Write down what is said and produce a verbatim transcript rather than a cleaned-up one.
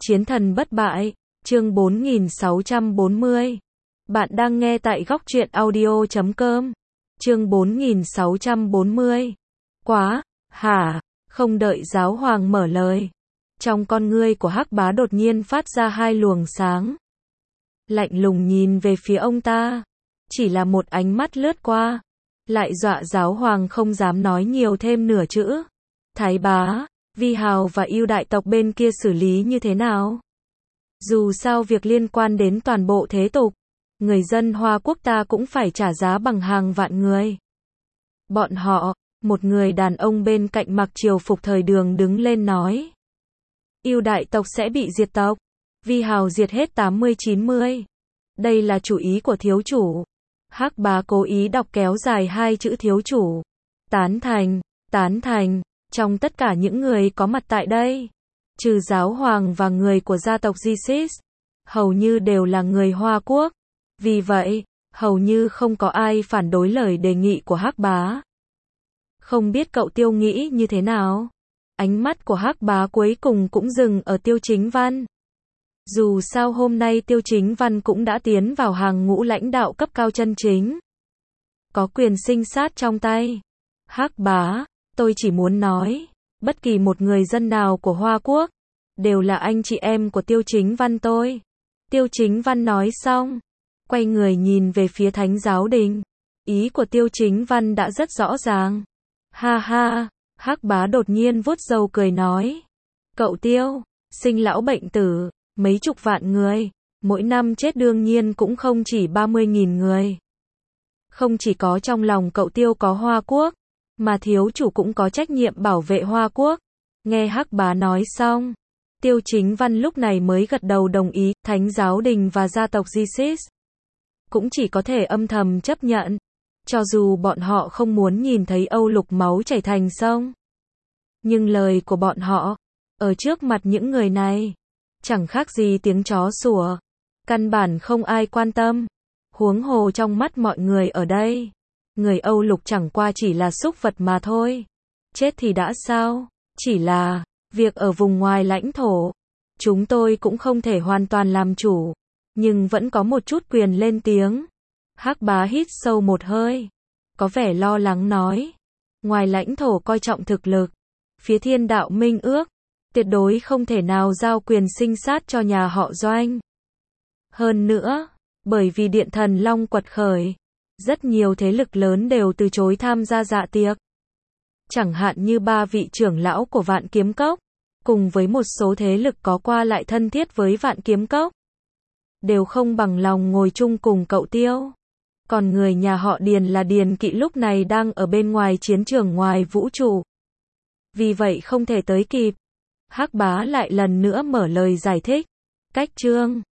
Chiến thần bất bại, chương bốn nghìn sáu trăm bốn mươi. Bạn đang nghe tại góc truyện audio chấm com. Chương bốn nghìn sáu trăm bốn mươi. Quá, hả, không đợi giáo hoàng mở lời. Trong con ngươi của Hắc Bá đột nhiên phát ra hai luồng sáng. Lạnh lùng nhìn về phía ông ta. Chỉ là một ánh mắt lướt qua. Lại dọa giáo hoàng không dám nói nhiều thêm nửa chữ. Thái bá, Vi Hào và Yêu đại tộc bên kia xử lý như thế nào? Dù sao việc liên quan đến toàn bộ thế tục, người dân Hoa Quốc ta cũng phải trả giá bằng hàng vạn người. Bọn họ, một người đàn ông bên cạnh mặc triều phục thời Đường đứng lên nói. Yêu đại tộc sẽ bị diệt tộc. Vi Hào diệt hết tám mươi chín mươi. Đây là chủ ý của thiếu chủ. Hắc Bá cố ý đọc kéo dài hai chữ thiếu chủ. Tán thành, tán thành. Trong tất cả những người có mặt tại đây, trừ giáo hoàng và người của gia tộc Jesus, hầu như đều là người Hoa Quốc. Vì vậy, hầu như không có ai phản đối lời đề nghị của Hắc Bá. Không biết cậu Tiêu nghĩ như thế nào? Ánh mắt của Hắc Bá cuối cùng cũng dừng ở Tiêu Chính Văn. Dù sao hôm nay Tiêu Chính Văn cũng đã tiến vào hàng ngũ lãnh đạo cấp cao chân chính, có quyền sinh sát trong tay. Hắc Bá, tôi chỉ muốn nói, bất kỳ một người dân nào của Hoa Quốc, đều là anh chị em của Tiêu Chính Văn tôi. Tiêu Chính Văn nói xong, quay người nhìn về phía Thánh Giáo Đình. Ý của Tiêu Chính Văn đã rất rõ ràng. Ha ha, Hắc Bá đột nhiên vuốt râu cười nói. Cậu Tiêu, sinh lão bệnh tử, mấy chục vạn người, mỗi năm chết đương nhiên cũng không chỉ ba mươi nghìn người. Không chỉ có trong lòng cậu Tiêu có Hoa Quốc, mà thiếu chủ cũng có trách nhiệm bảo vệ Hoa Quốc. Nghe Hắc Bá nói xong, Tiêu Chính Văn lúc này mới gật đầu đồng ý. Thánh Giáo Đình và gia tộc Jesus cũng chỉ có thể âm thầm chấp nhận, cho dù bọn họ không muốn nhìn thấy Âu Lục máu chảy thành sông. Nhưng lời của bọn họ, ở trước mặt những người này, chẳng khác gì tiếng chó sủa. Căn bản không ai quan tâm. Huống hồ trong mắt mọi người ở đây, người Âu Lục chẳng qua chỉ là súc vật mà thôi. Chết thì đã sao? Chỉ là việc ở vùng ngoài lãnh thổ, chúng tôi cũng không thể hoàn toàn làm chủ, nhưng vẫn có một chút quyền lên tiếng. Hắc Bá hít sâu một hơi, có vẻ lo lắng nói. Ngoài lãnh thổ coi trọng thực lực, phía Thiên Đạo Minh Ước, tuyệt đối không thể nào giao quyền sinh sát cho nhà họ Doanh. Hơn nữa, bởi vì Điện Thần Long quật khởi, rất nhiều thế lực lớn đều từ chối tham gia dạ tiệc. Chẳng hạn như ba vị trưởng lão của Vạn Kiếm Cốc, cùng với một số thế lực có qua lại thân thiết với Vạn Kiếm Cốc, đều không bằng lòng ngồi chung cùng cậu Tiêu. Còn người nhà họ Điền là Điền Kỵ lúc này đang ở bên ngoài chiến trường ngoài vũ trụ, vì vậy không thể tới kịp. Hắc Bá lại lần nữa mở lời giải thích. Cách chương